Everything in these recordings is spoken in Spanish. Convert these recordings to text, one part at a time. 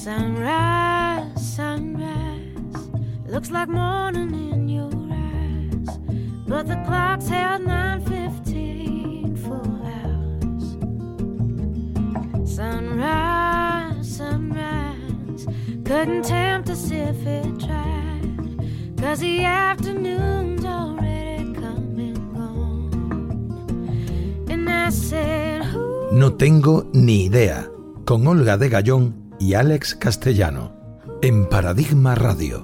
Sunrise, sunrise, looks like morning in your eyes, but the clock's held 9:15 full hours. Sunrise, sunrise, couldn't tempt us if it tried, 'cause the afternoon's already come and gone. And I said, No tengo ni idea, con Olga de Gallón y Alex Castellano, en Paradigma Radio.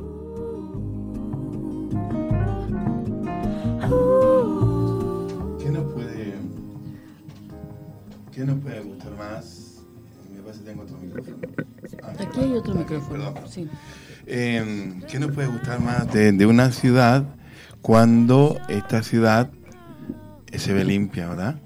¿Qué nos puede gustar más? Me parece que tengo otro micrófono. Aquí hay otro micrófono. Perdón. Sí. ¿Qué nos puede gustar más de una ciudad cuando esta ciudad se ve limpia, verdad?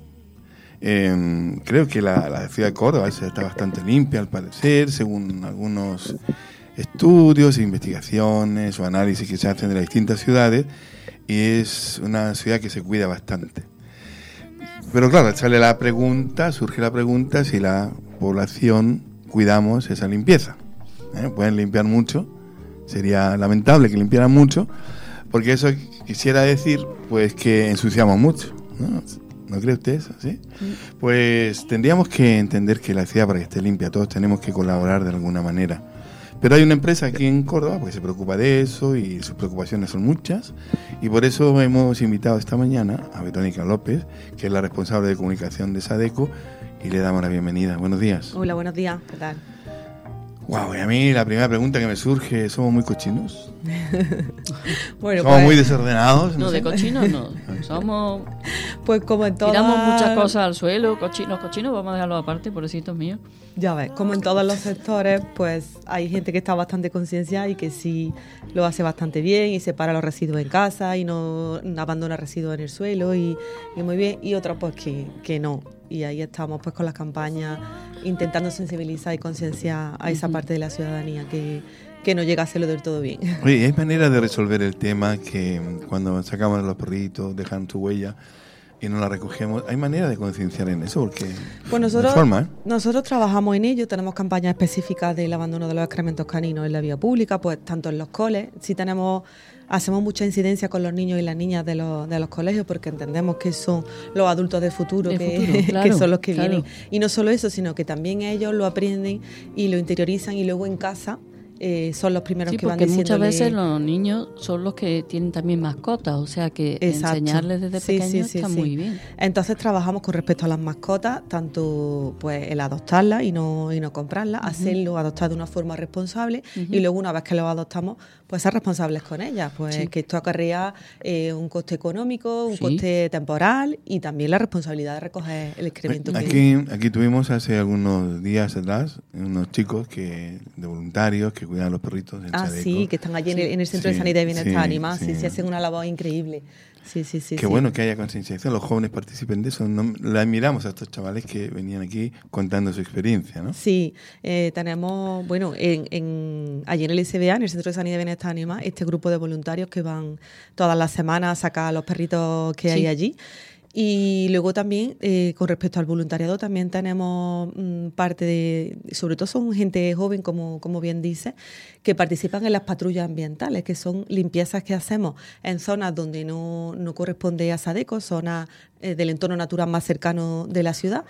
Creo que la ciudad de Córdoba está bastante limpia, al parecer, según algunos estudios, investigaciones o análisis que se hacen de las distintas ciudades, y es una ciudad que se cuida bastante. Pero claro, surge la pregunta si la población cuidamos esa limpieza. Pueden limpiar mucho, sería lamentable que limpiaran mucho, porque eso quisiera decir pues que ensuciamos mucho, ¿no cree usted eso? ¿Sí? Pues tendríamos que entender que la ciudad, para que esté limpia, todos tenemos que colaborar de alguna manera. Pero hay una empresa aquí en Córdoba que se preocupa de eso, y sus preocupaciones son muchas, y por eso hemos invitado esta mañana a Verónica López, que es la responsable de comunicación de Sadeco, y le damos la bienvenida. Buenos días. Hola, buenos días. ¿Qué tal? Wow, y a mí la primera pregunta que me surge, ¿somos muy cochinos? Bueno, ¿Somos pues, muy desordenados? No, sé. de cochinos no. Somos... pues como en todas... Tiramos muchas cosas al suelo. Los cochinos vamos a dejarlos aparte, pobrecitos míos. Ya ves, como en todos los sectores, pues hay gente que está bastante concienciada y que sí lo hace bastante bien y separa los residuos en casa y no abandona residuos en el suelo y muy bien, y otros pues que no. Y ahí estamos pues con las campañas intentando sensibilizar y concienciar a esa parte de la ciudadanía que no llega a hacerlo del todo bien. Oye, ¿hay manera de resolver el tema que cuando sacamos a los perritos dejan su huella y no la recogemos? ¿Hay manera de concienciar en eso? Porque pues nosotros trabajamos en ello, tenemos campañas específicas del abandono de los excrementos caninos en la vía pública, pues tanto en los coles, hacemos mucha incidencia con los niños y las niñas de los colegios, porque entendemos que son los adultos del futuro, claro, que son los que claro. vienen. Y no solo eso, sino que también ellos lo aprenden y lo interiorizan, y luego en casa son los primeros que van diciéndole... muchas veces los niños son los que tienen también mascotas, o sea que Exacto. enseñarles desde pequeños está muy bien. Entonces trabajamos con respecto a las mascotas, tanto pues el adoptarlas y no comprarlas, hacerlo, adoptar de una forma responsable, y luego una vez que los adoptamos, pues ser responsables con ellas, pues que esto acarrea un coste económico, un coste temporal, y también la responsabilidad de recoger el excremento. Aquí tuvimos hace algunos días atrás unos chicos de voluntarios que cuidan a los perritos en Sadeco. Sí, que están allí en el Centro de Sanidad y Bienestar Animal, sí, hacen una labor increíble. Sí. Qué bueno que haya concienciación, los jóvenes participen de eso. Le admiramos a estos chavales que venían aquí contando su experiencia, ¿no? Sí, tenemos, bueno, allí en el SBA, en el Centro de Sanidad y Bienestar Animal, este grupo de voluntarios que van todas las semanas a sacar a los perritos que hay allí. Y luego también, con respecto al voluntariado, también tenemos parte de, sobre todo son gente joven, como bien dice, que participan en las patrullas ambientales, que son limpiezas que hacemos en zonas donde no corresponde a Sadeco, zonas del entorno natural más cercano de la ciudad,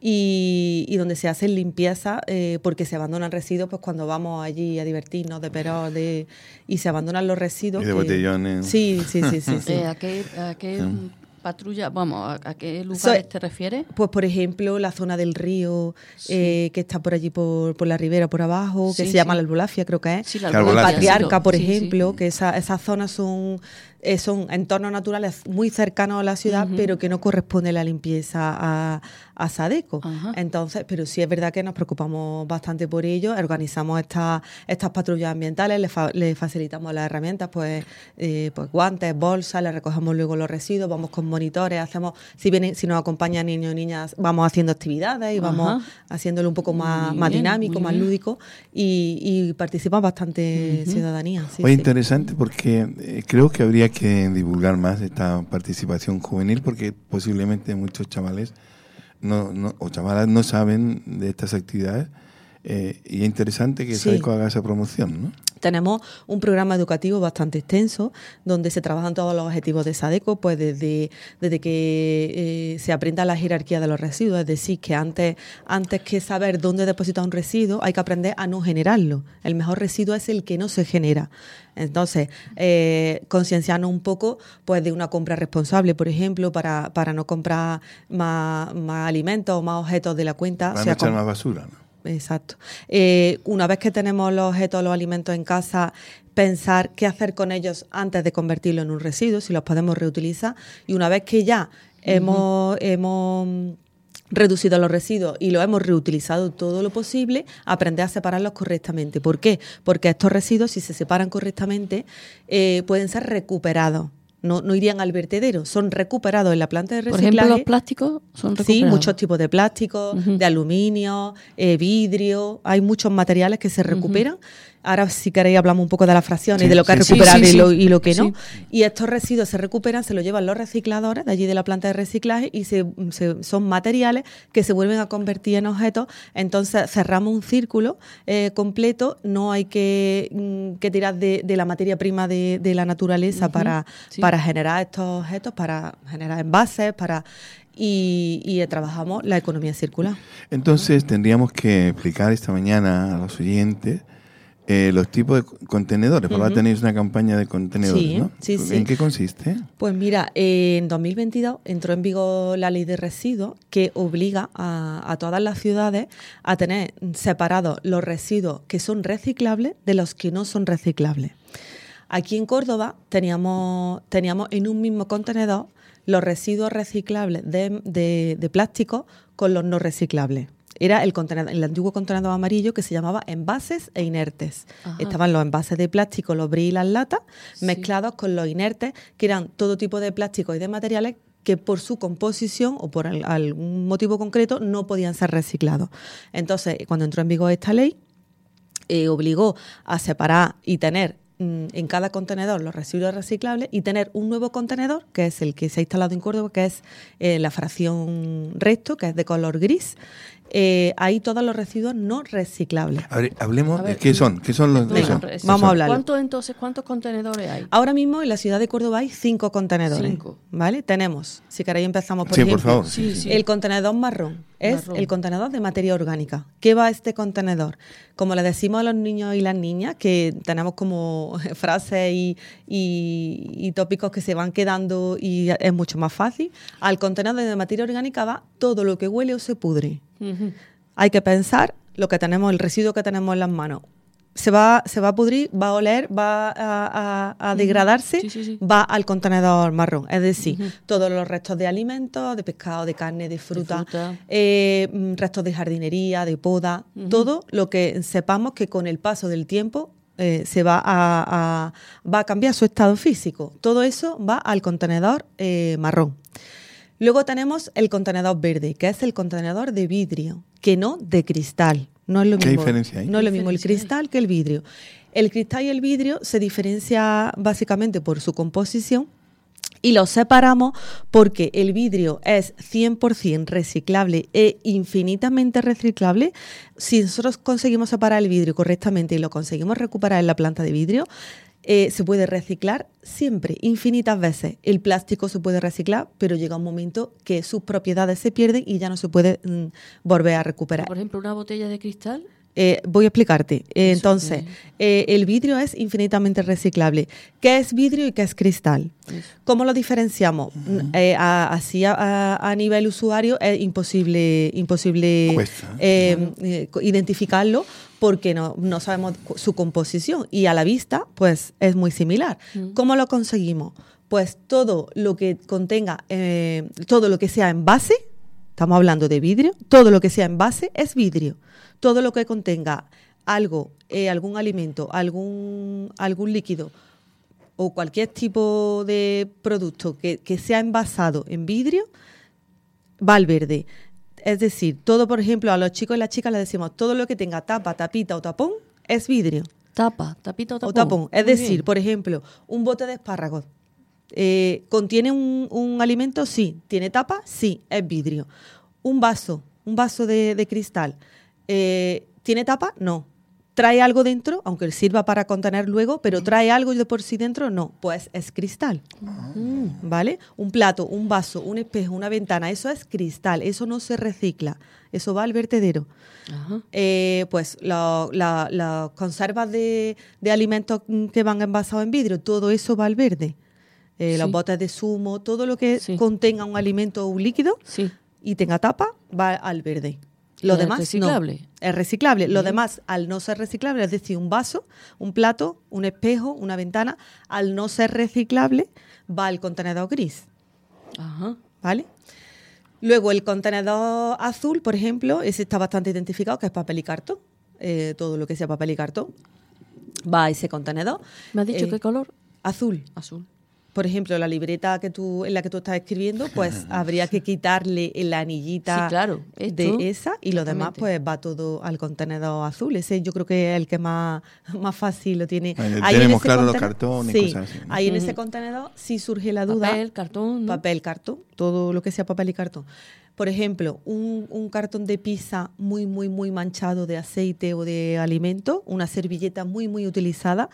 y donde se hacen limpiezas porque se abandonan residuos, pues cuando vamos allí a divertirnos de perros y se abandonan los residuos. Y de botellones. Sí. ¿A qué patrulla, vamos, ¿a qué lugares te refieres? Pues, por ejemplo, la zona del río, que está por allí, por la ribera, por abajo, que se llama la Albolafia, creo que es. Sí, la Patriarca, por ejemplo, que esas zonas son entornos naturales muy cercanos a la ciudad, pero que no corresponde la limpieza a Sadeco. Entonces, pero sí es verdad que nos preocupamos bastante por ello, organizamos estas patrullas ambientales, les facilitamos las herramientas, pues guantes, bolsas, les recogemos luego los residuos, vamos con monitores, si nos acompañan niños y niñas, vamos haciendo actividades y vamos haciéndolo un poco más dinámico, más lúdico, y participa bastante ciudadanía. Oye, interesante, porque creo que habría que divulgar más esta participación juvenil, porque posiblemente muchos chavales o chavalas no saben de estas actividades, Y es interesante que Sí. SADECO haga esa promoción, ¿no? Tenemos un programa educativo bastante extenso donde se trabajan todos los objetivos de SADECO, pues desde que se aprenda la jerarquía de los residuos, es decir, que antes que saber dónde depositar un residuo hay que aprender a no generarlo. El mejor residuo es el que no se genera. Entonces, concienciarnos un poco pues de una compra responsable, por ejemplo, para no comprar más alimentos o más objetos de la cuenta. Van a echar más basura, ¿no? Exacto. Una vez que tenemos los objetos, los alimentos en casa, pensar qué hacer con ellos antes de convertirlo en un residuo, si los podemos reutilizar. Y una vez que ya hemos reducido los residuos y los hemos reutilizado todo lo posible, aprender a separarlos correctamente. ¿Por qué? Porque estos residuos, si se separan correctamente, pueden ser recuperados. No irían al vertedero, son recuperados en la planta de reciclaje. Por ejemplo, los plásticos son recuperados. Sí, muchos tipos de plásticos, de aluminio, vidrio, hay muchos materiales que se recuperan. Ahora, si queréis, hablamos un poco de las fracciones, Sí, de lo que es sí, recuperable sí. y lo que no. Sí. Y estos residuos se recuperan, se los llevan los recicladores de allí de la planta de reciclaje y son materiales que se vuelven a convertir en objetos. Entonces, cerramos un círculo completo. No hay que tirar de la materia prima de la naturaleza para generar estos objetos, para generar envases, y trabajamos la economía circular. Entonces, tendríamos que explicar esta mañana a los oyentes los tipos de contenedores. Ahora tenéis una campaña de contenedores, Sí, ¿no? sí, sí. ¿En qué consiste? Pues mira, en 2022 entró en vigor la ley de residuos que obliga a todas las ciudades a tener separados los residuos que son reciclables de los que no son reciclables. Aquí en Córdoba teníamos en un mismo contenedor los residuos reciclables de plástico con los no reciclables. Era el antiguo contenedor amarillo que se llamaba envases e inertes. Ajá. Estaban los envases de plástico, los bris y las latas, Sí. mezclados con los inertes, que eran todo tipo de plásticos y de materiales que por su composición o por algún motivo concreto no podían ser reciclados. Entonces, cuando entró en vigor esta ley, obligó a separar y tener en cada contenedor los residuos reciclables y tener un nuevo contenedor, que es el que se ha instalado en Córdoba, que es la fracción resto, que es de color gris. Ahí todos los residuos no reciclables. A ver, hablemos A de ver, qué son los Venga, son? vamos a hablar. ¿Cuántos contenedores hay? Ahora mismo en la ciudad de Córdoba hay 5 contenedores. 5. ¿Vale? Tenemos, si queréis empezamos por Sí, ejemplo, por favor. Sí, sí. el contenedor marrón. Es Marrón. el contenedor de materia orgánica. ¿Qué va a este contenedor? Como le decimos a los niños y las niñas, que tenemos como frases y tópicos que se van quedando y es mucho más fácil, al contenedor de materia orgánica va todo lo que huele o se pudre. Ujú. Hay que pensar lo que tenemos, el residuo que tenemos en las manos. Se va a pudrir, va a oler, va a degradarse, Sí, sí, sí. va al contenedor marrón. Es decir, todos los restos de alimentos, de pescado, de carne, de fruta, restos de jardinería, de poda, todo lo que sepamos que con el paso del tiempo va a cambiar su estado físico. Todo eso va al contenedor marrón. Luego tenemos el contenedor verde, que es el contenedor de vidrio, que no de cristal. No es lo ¿Qué mismo, diferencia hay? No es lo mismo el diferencia hay? cristal que el vidrio. El cristal y el vidrio se diferencia básicamente por su composición y los separamos porque el vidrio es 100% reciclable e infinitamente reciclable. Si nosotros conseguimos separar el vidrio correctamente y lo conseguimos recuperar en la planta de vidrio, se puede reciclar siempre, infinitas veces. El plástico se puede reciclar, pero llega un momento que sus propiedades se pierden y ya no se puede volver a recuperar. Por ejemplo, una botella de cristal. Voy a explicarte. Entonces, el vidrio es infinitamente reciclable. ¿Qué es vidrio y qué es cristal? ¿Cómo lo diferenciamos? Así a nivel usuario es imposible Cuesta. identificarlo porque no sabemos su composición y a la vista pues es muy similar. ¿Cómo lo conseguimos? Pues todo lo que contenga, todo lo que sea envase, estamos hablando de vidrio, todo lo que sea envase es vidrio. Todo lo que contenga algo, algún alimento, algún líquido o cualquier tipo de producto que sea envasado en vidrio, va al verde. Es decir, todo, por ejemplo, a los chicos y las chicas les decimos, todo lo que tenga tapa, tapita o tapón es vidrio. Tapita o tapón. O tapón. Es Muy decir, bien. por ejemplo, un bote de espárragos. ¿Contiene un alimento? Sí. ¿Tiene tapa? Sí, es vidrio. Un vaso de cristal. ¿Tiene tapa? No. ¿Trae algo dentro? Aunque sirva para contener luego, pero ¿trae algo de por sí dentro? No. Pues es cristal. ¿Vale? Un plato, un vaso, un espejo, una ventana, eso es cristal. Eso no se recicla. Eso va al vertedero. Ajá. Pues las conservas de alimentos que van envasados en vidrio, todo eso va al verde. Los Sí. botes de zumo, todo lo que Sí. contenga un alimento o un líquido Sí. y tenga tapa, va al verde. Lo ¿Es demás reciclable? no. Es reciclable. Lo Bien. demás, al no ser reciclable, es decir, un vaso, un plato, un espejo, una ventana, al no ser reciclable, va al contenedor gris. Ajá. ¿Vale? Luego, el contenedor azul, por ejemplo, ese está bastante identificado, que es papel y cartón. Todo lo que sea papel y cartón va a ese contenedor. ¿Me has dicho qué color? Azul. Azul. Por ejemplo, la libreta en la que tú estás escribiendo, pues habría que quitarle la anillita Sí, claro, esto, de esa y lo demás exactamente. pues va todo al contenedor azul. Ese yo creo que es el que más fácil lo tiene. Vale, Ahí en tenemos ese claro los contenedor- cartones y sí, cosas así, ¿no? ahí en ese contenedor sí surge la duda. Papel, cartón, ¿no? Papel, cartón, todo lo que sea papel y cartón. Por ejemplo, un cartón de pizza muy, muy, muy manchado de aceite o de alimento, una servilleta muy, muy utilizada,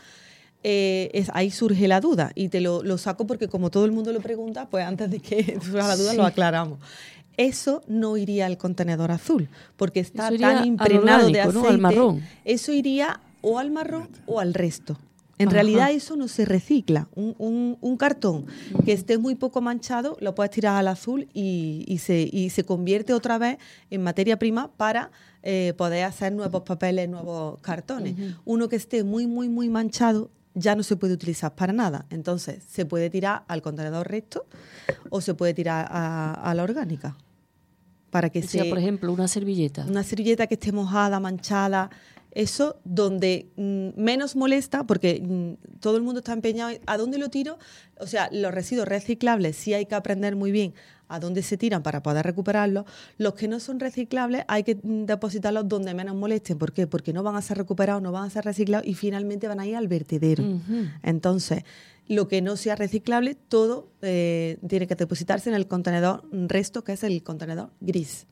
ahí surge la duda. Y te lo saco porque como todo el mundo lo pregunta, pues antes de que surja la duda Sí. lo aclaramos. Eso no iría al contenedor azul, porque está Eso iría tan al impregnado de orgánico, aceite. ¿no? Al marrón. Eso iría o al marrón o al resto. En Ajá. realidad eso no se recicla. Un cartón que esté muy poco manchado lo puedes tirar al azul y se convierte otra vez en materia prima para poder hacer nuevos papeles, nuevos cartones. Uno que esté muy, muy, muy manchado ya no se puede utilizar para nada. Entonces se puede tirar al contenedor recto o se puede tirar a la orgánica. Para que O sea, por ejemplo, una servilleta. una servilleta que esté mojada, manchada, eso donde menos molesta, porque todo el mundo está empeñado en ¿a dónde lo tiro? O sea, los residuos reciclables sí hay que aprender muy bien a dónde se tiran para poder recuperarlos. Los que no son reciclables hay que depositarlos donde menos molesten. ¿Por qué? Porque no van a ser recuperados, no van a ser reciclados y finalmente van a ir al vertedero. Ujú. Entonces, lo que no sea reciclable, todo tiene que depositarse en el contenedor resto, que es el contenedor gris.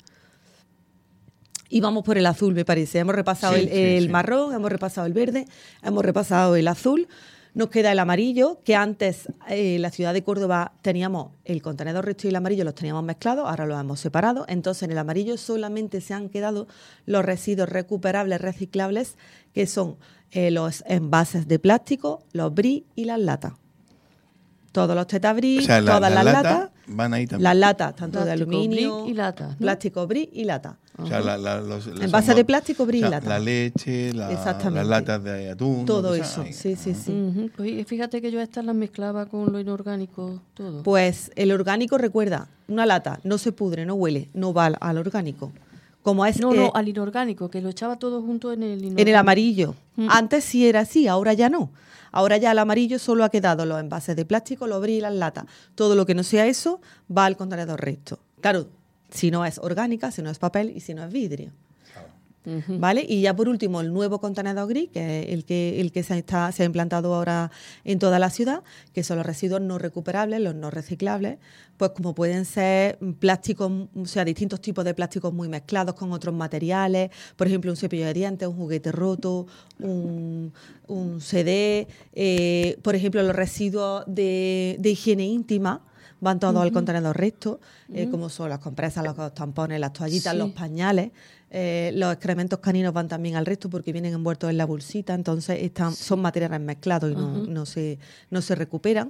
Y vamos por el azul, me parece. Hemos repasado Sí, el sí. marrón, hemos repasado el verde, hemos repasado el azul. Nos queda el amarillo, que antes en la ciudad de Córdoba teníamos el contenedor recto y el amarillo, los teníamos mezclados, ahora los hemos separado. Entonces, en el amarillo solamente se han quedado los residuos recuperables, reciclables, que son los envases de plástico, los bris y las latas. Todos los tetabris, O sea, todas las latas, van ahí también. las latas, tanto de Plástico, aluminio, bris y latas, ¿no? plástico, bris y lata. O sea, los Envase de plástico, bris y o sea, lata. la leche, Exactamente. las latas de atún. Todo lo que eso, sea. sí, sí, sí. Ujú. Pues fíjate que yo estas las mezclaba con lo inorgánico todo. Pues el orgánico, recuerda, una lata no se pudre, no huele, no va al orgánico. Como es No, al inorgánico, que lo echaba todo junto en el inorgánico. en el amarillo. Mm. Antes sí era así, ahora ya no. Ahora ya el amarillo solo ha quedado los envases de plástico, los bris y las latas. Todo lo que no sea eso va al contenedor recto. Claro, si no es orgánica, si no es papel y si no es vidrio. Ujú. ¿Vale? Y ya por último, el nuevo contenedor gris, que es el que se ha implantado ahora en toda la ciudad, que son los residuos no recuperables, los no reciclables, pues como pueden ser plásticos, o sea, distintos tipos de plásticos muy mezclados con otros materiales, por ejemplo, un cepillo de dientes, un juguete roto, un CD, por ejemplo, los residuos de higiene íntima, van todos al contenedor recto, como son las compresas, los tampones, las toallitas, Sí. los pañales. Los excrementos caninos van también al resto porque vienen envueltos en la bolsita, entonces son materiales mezclados y no se recuperan.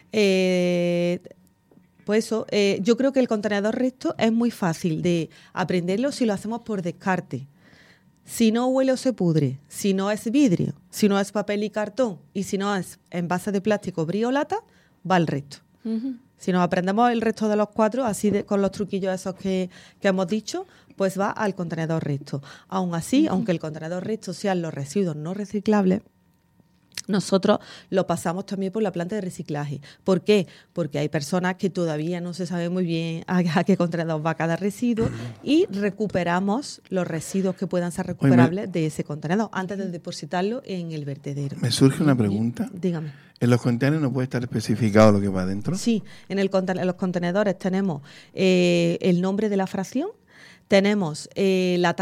Pues eso, yo creo que el contenedor recto es muy fácil de aprenderlo si lo hacemos por descarte. Si no huele o se pudre, si no es vidrio, si no es papel y cartón y si no es envase de plástico, bris o lata, va al resto. Ujú. Si nos aprendemos el resto de los 4, así con los truquillos esos que hemos dicho, pues va al contenedor recto. Aún así, aunque el contenedor recto sean los residuos no reciclables, nosotros lo pasamos también por la planta de reciclaje. ¿Por qué? Porque hay personas que todavía no se sabe muy bien a qué contenedor va cada residuo y recuperamos los residuos que puedan ser recuperables de ese contenedor antes de depositarlo en el vertedero. Me surge una pregunta. Dígame. ¿En los contenedores no puede estar especificado lo que va adentro? Sí, en los contenedores tenemos el nombre de la fracción, tenemos la tapa,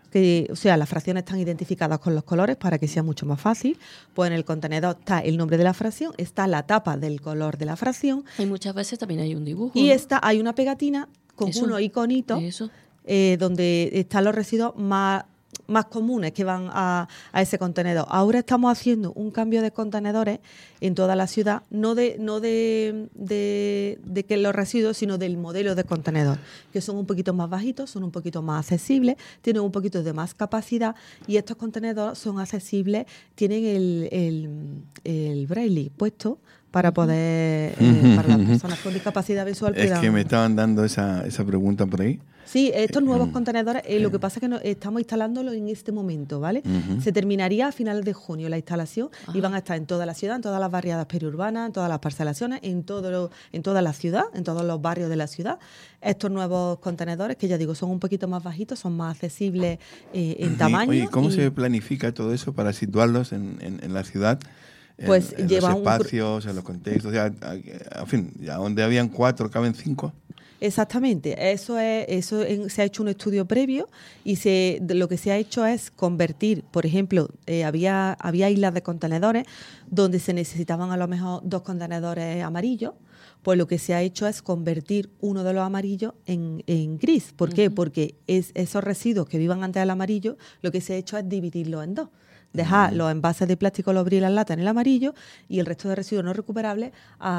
o sea, las fracciones están identificadas con los colores para que sea mucho más fácil. Pues en el contenedor está el nombre de la fracción, está la tapa del color de la fracción. Y muchas veces también hay un dibujo. Y ¿no? hay una pegatina con unos iconitos donde están los residuos más comunes que van a ese contenedor. Ahora estamos haciendo un cambio de contenedores en toda la ciudad, no de que los residuos, sino del modelo de contenedor, que son un poquito más bajitos, son un poquito más accesibles, tienen un poquito de más capacidad, y estos contenedores son accesibles, tienen el braille puesto para poder, para las personas con discapacidad visual. Es que me estaban dando esa pregunta por ahí. Sí, estos nuevos contenedores, lo que pasa es que estamos instalándolo en este momento, ¿vale? Se terminaría a finales de junio la instalación y van a estar en toda la ciudad, en todas las barriadas periurbanas, en todas las parcelaciones, en toda la ciudad, en todos los barrios de la ciudad. Estos nuevos contenedores, que ya digo, son un poquito más bajitos, son más accesibles en tamaño. Oye, ¿cómo se planifica todo eso para situarlos en la ciudad? Pues en lleva los espacios, en los contextos, ya, en fin, ya donde habían 4 caben 5. Exactamente, se ha hecho un estudio previo y lo que se ha hecho es convertir, por ejemplo, había islas de contenedores donde se necesitaban a lo mejor 2 contenedores amarillos. Pues lo que se ha hecho es convertir uno de los amarillos en gris. ¿Por qué? Porque esos residuos que vivan antes del amarillo, lo que se ha hecho es dividirlos en 2. Dejar los envases de plástico, los brillos y las latas en el amarillo y el resto de residuos no recuperables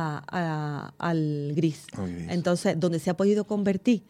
al gris. Entonces, donde se ha podido convertir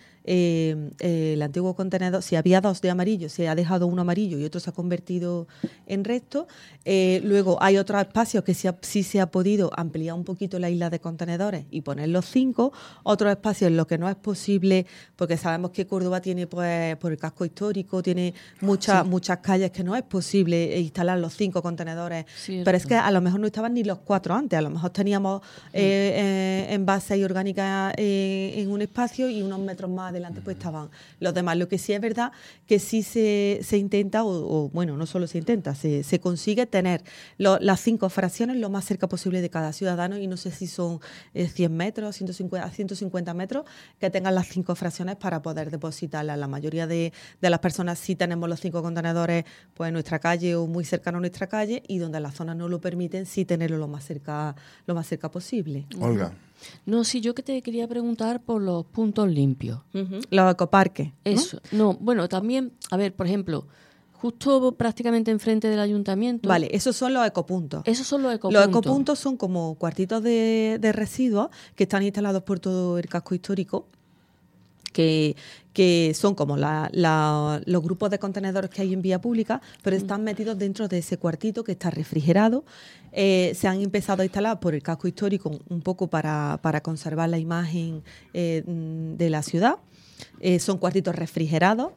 el antiguo contenedor, si había 2 de amarillo, se ha dejado uno amarillo y otro se ha convertido en resto. Luego hay otros espacios que sí se ha podido ampliar un poquito la isla de contenedores y poner los 5. Otros espacios en los que no es posible, porque sabemos que Córdoba tiene, pues, por el casco histórico, tiene muchas calles que no es posible instalar los 5 contenedores. Pero es que a lo mejor no estaban ni los 4 antes. A lo mejor teníamos envases y orgánicas en un espacio y unos metros más adelante pues estaban los demás. Lo que sí es verdad que sí se intenta, bueno, no solo se intenta, se consigue tener las 5 fracciones lo más cerca posible de cada ciudadano, y no sé si son 100 metros, 150 metros, que tengan las 5 fracciones para poder depositarlas. La mayoría de las personas sí tenemos los 5 contenedores pues en nuestra calle o muy cercano a nuestra calle, y donde las zonas no lo permiten, sí tenerlo lo más cerca posible. Olga. No, sí, yo que te quería preguntar por los puntos limpios. Los ecoparques, ¿no? Eso. No, bueno, también, a ver, por ejemplo, justo prácticamente enfrente del ayuntamiento. Vale, esos son los ecopuntos. Esos son los ecopuntos. Los ecopuntos son como cuartitos de residuos que están instalados por todo el casco histórico, que son como los grupos de contenedores que hay en vía pública, pero están metidos dentro de ese cuartito que está refrigerado. Se han empezado a instalar por el casco histórico un poco para conservar la imagen de la ciudad. Son cuartitos refrigerados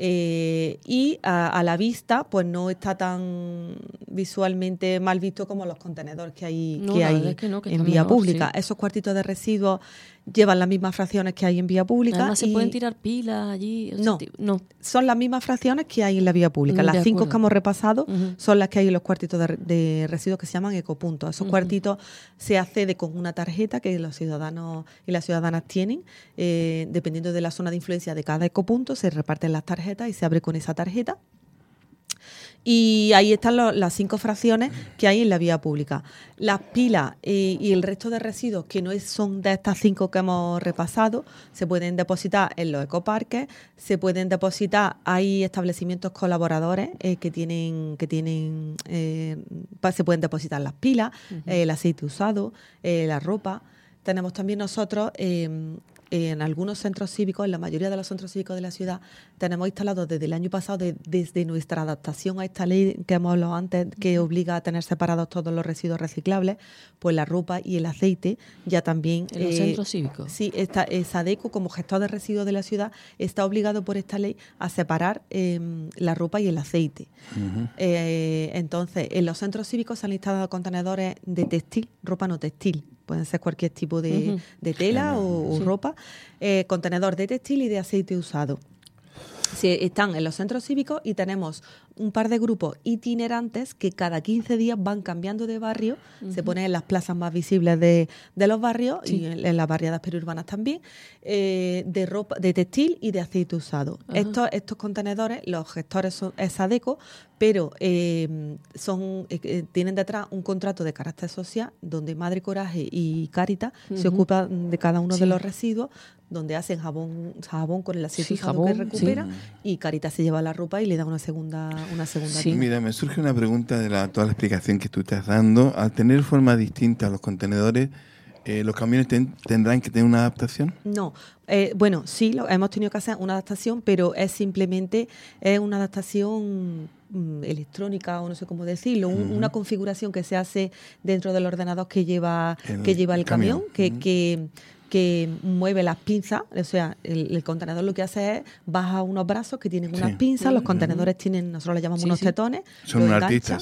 y a la vista pues no está tan visualmente mal visto como los contenedores que hay en vía pública. Sí. Esos cuartitos de residuos llevan las mismas fracciones que hay en vía pública. Además, ¿se pueden tirar pilas allí? No, son las mismas fracciones que hay en la vía pública. Las 5 que hemos repasado son las que hay en los cuartitos de residuos que se llaman ecopuntos. Esos cuartitos se accede con una tarjeta que los ciudadanos y las ciudadanas tienen. Dependiendo de la zona de influencia de cada ecopunto, se reparten las tarjetas y se abre con esa tarjeta. Y ahí están las 5 fracciones que hay en la vía pública. Las pilas y el resto de residuos que no son de estas 5 que hemos repasado se pueden depositar en los ecoparques, se pueden depositar, hay establecimientos colaboradores que tienen se pueden depositar las pilas, el aceite usado, la ropa. Tenemos también nosotros en algunos centros cívicos, en la mayoría de los centros cívicos de la ciudad, tenemos instalados desde el año pasado, desde nuestra adaptación a esta ley que hemos hablado antes, que obliga a tener separados todos los residuos reciclables, pues la ropa y el aceite ya también... ¿En los centros cívicos? Sí, SADECO, como gestor de residuos de la ciudad, está obligado por esta ley a separar la ropa y el aceite. Entonces, en los centros cívicos se han instalado contenedores de textil, ropa no textil. Pueden ser cualquier tipo de tela o ropa, contenedor de textil y de aceite usado. Están en los centros cívicos y tenemos un par de grupos itinerantes que cada 15 días van cambiando de barrio, se ponen en las plazas más visibles de los barrios y en las barriadas periurbanas también, de ropa, de textil y de aceite usado. Estos contenedores, los gestores es Sadeco, pero tienen detrás un contrato de carácter social donde Madre Coraje y Cáritas se ocupan de cada uno de los residuos, donde hacen jabón con el aceite usado que recupera, y Cáritas se lleva la ropa y le da una segunda tira. Mira, me surge una pregunta de toda la explicación que tú estás dando. Al tener formas distintas los contenedores, ¿los camiones tendrán que tener una adaptación? No. Bueno, sí, hemos tenido que hacer una adaptación, pero es simplemente una adaptación electrónica, o no sé cómo decirlo, una configuración que se hace dentro del ordenador que lleva el camión, que mueve las pinzas. O sea, el contenedor lo que hace es baja unos brazos que tienen unas pinzas, los contenedores tienen, nosotros le llamamos unos tetones. Son un artista.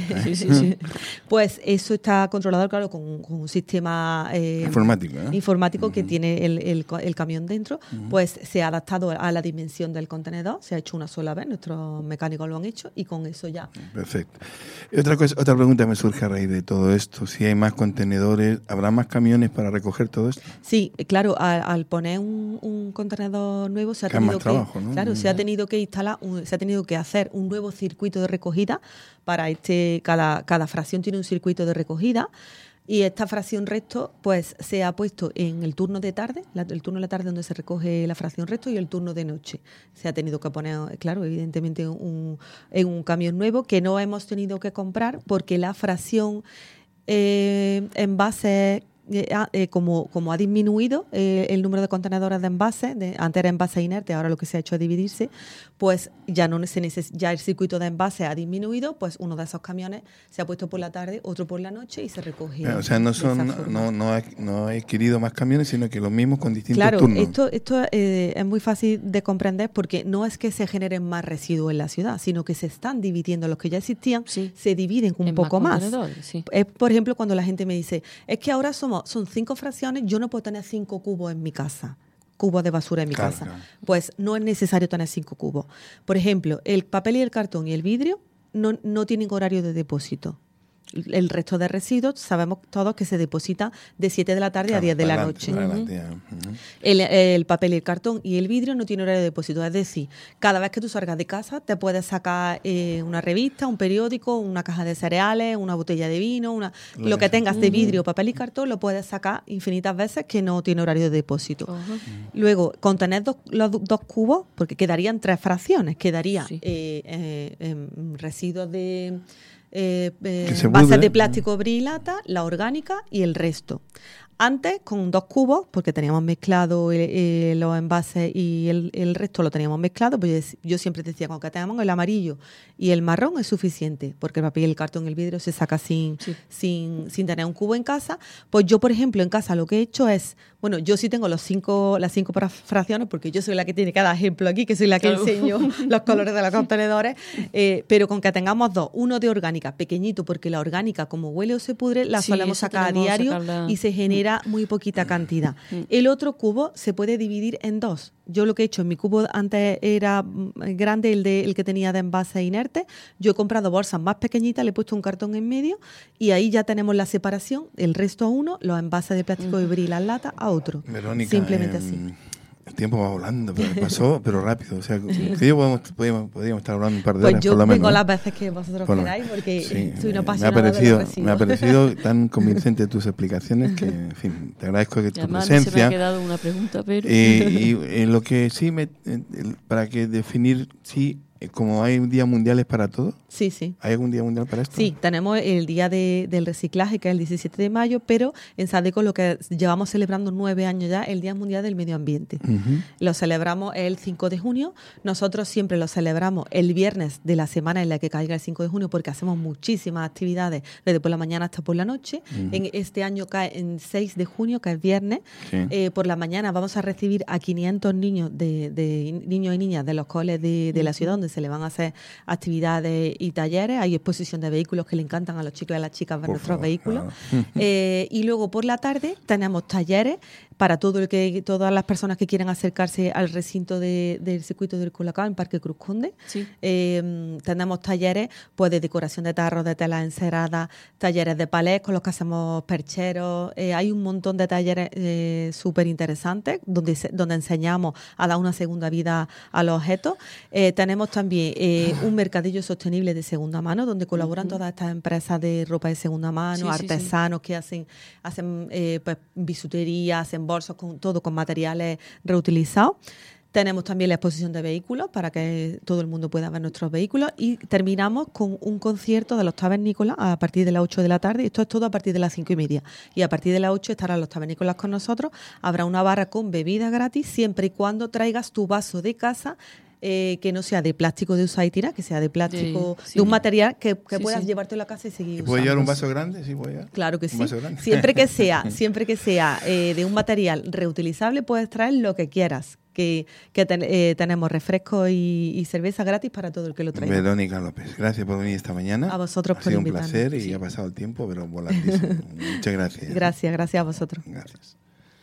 Pues eso está controlado, claro, con un sistema informático que tiene el camión dentro. Pues se ha adaptado a la dimensión del contenedor, se ha hecho una sola vez, nuestros mecánicos lo han hecho, y con eso ya. Perfecto. Otra pregunta me surge a raíz de todo esto: si hay más contenedores, ¿habrá más camiones para recoger todo esto? Sí, claro, al poner un contenedor nuevo se ha tenido se ha tenido que instalar, se ha tenido que hacer un nuevo circuito de recogida para cada fracción tiene un circuito de recogida, y esta fracción resto pues se ha puesto en el turno de tarde, el turno de la tarde donde se recoge la fracción resto, y el turno de noche. Se ha tenido que poner, claro, evidentemente en un camión nuevo que no hemos tenido que comprar porque la fracción envases como ha disminuido el número de contenedores de envases, antes era envase inerte, ahora lo que se ha hecho es dividirse, pues ya ya el circuito de envase ha disminuido, pues uno de esos camiones se ha puesto por la tarde, otro por la noche y se recoge. O sea, no ha adquirido más camiones, sino que los mismos con distintos turnos. Claro, esto es muy fácil de comprender, porque no es que se generen más residuos en la ciudad, sino que se están dividiendo. Los que ya existían se dividen un poco más. Es, por ejemplo, cuando la gente me dice, es que ahora son 5 fracciones, yo no puedo tener 5 cubos en mi casa, cubos de basura en mi casa. Claro. Pues no es necesario tener 5 cubos. Por ejemplo, el papel y el cartón y el vidrio no tienen horario de depósito. El resto de residuos sabemos todos que se deposita de 7 de la tarde a 10 de la noche. El papel y el cartón y el vidrio no tienen horario de depósito. Es decir, cada vez que tú salgas de casa te puedes sacar una revista, un periódico, una caja de cereales, una botella de vino, lo que tengas de vidrio, papel y cartón, lo puedes sacar infinitas veces, que no tiene horario de depósito. Luego, contener los 2 cubos, porque quedarían 3 fracciones. Quedaría residuos de... bases de plástico, brilata, la orgánica y el resto. Antes, con 2 cubos, porque teníamos mezclado los envases y el resto lo teníamos mezclado, pues yo siempre decía, con que tengamos el amarillo y el marrón es suficiente, porque el papel, el cartón y el vidrio se saca sin tener un cubo en casa. Pues yo, por ejemplo, en casa lo que he hecho es, bueno, yo sí tengo las 5 fracciones, porque yo soy la que tiene cada ejemplo aquí, que soy la que enseño los colores de los contenedores, pero con que tengamos 2, uno de orgánica, pequeñito, porque la orgánica, como huele o se pudre, la solemos sacar a diario y se genera muy poquita cantidad. El otro cubo se puede dividir en 2. Yo lo que he hecho, en mi cubo antes era grande, el que tenía de envase inerte. Yo he comprado bolsas más pequeñitas, le he puesto un cartón en medio y ahí ya tenemos la separación, el resto a uno, los envases de plástico y las latas a otro. Verónica, simplemente así. El tiempo va volando, pero pasó, pero rápido. O sea, que podríamos estar hablando un par de horas, pues yo por lo menos. vengo las veces que vosotros queráis, porque soy una apasionada de los residuos. Me ha parecido tan convincente tus explicaciones que, en fin, te agradezco que tu presencia. Se me ha quedado una pregunta, pero... y lo que sí, para que definir, como hay un día mundial, ¿es para todo? Sí. ¿Hay algún día mundial para esto? Sí, tenemos el día del reciclaje, que es el 17 de mayo, pero en Sadeco lo que llevamos celebrando 9 años ya, el Día Mundial del Medio Ambiente. Lo celebramos el 5 de junio. Nosotros siempre lo celebramos el viernes de la semana en la que caiga el 5 de junio, porque hacemos muchísimas actividades desde por la mañana hasta por la noche. En este año cae en 6 de junio, que es viernes. Por la mañana vamos a recibir a 500 niños niños y niñas de los coles de la ciudad donde donde se le van a hacer actividades y talleres. Hay exposición de vehículos que le encantan a los chicos y a las chicas ver nuestros vehículos. Y luego por la tarde tenemos talleres para todas las personas que quieran acercarse al recinto del circuito del Colacao en Parque Cruz Conde. Sí. Tenemos talleres pues de decoración de tarros, de telas enceradas, talleres de palés con los que hacemos percheros. Hay un montón de talleres súper interesantes donde enseñamos a dar una segunda vida a los objetos. Tenemos también un mercadillo sostenible de segunda mano donde colaboran todas estas empresas de ropa de segunda mano, artesanos que hacen pues, bisutería, hacen bolsos, con materiales reutilizados. Tenemos también la exposición de vehículos para que todo el mundo pueda ver nuestros vehículos y terminamos con un concierto de los tabernícolas a partir de las 8 de la tarde. Esto es todo a partir de las 5:30 y a partir de las 8 estarán los tabernícolas con nosotros. Habrá una barra con bebida gratis siempre y cuando traigas tu vaso de casa que no sea de plástico de usar y tirar, que sea de plástico, de un material que puedas llevarte a la casa y seguir usando. ¿Puedo llevar un vaso grande? Sí, voy a llevar. Claro que sí. ¿Un vaso grande? Siempre que sea de un material reutilizable, puedes traer lo que quieras. Que tenemos refrescos y cerveza gratis para todo el que lo traiga. Verónica López, gracias por venir esta mañana. A vosotros por invitarme. Ha sido un placer y ha pasado el tiempo, pero volantísimo. Muchas gracias. Gracias a vosotros. Gracias.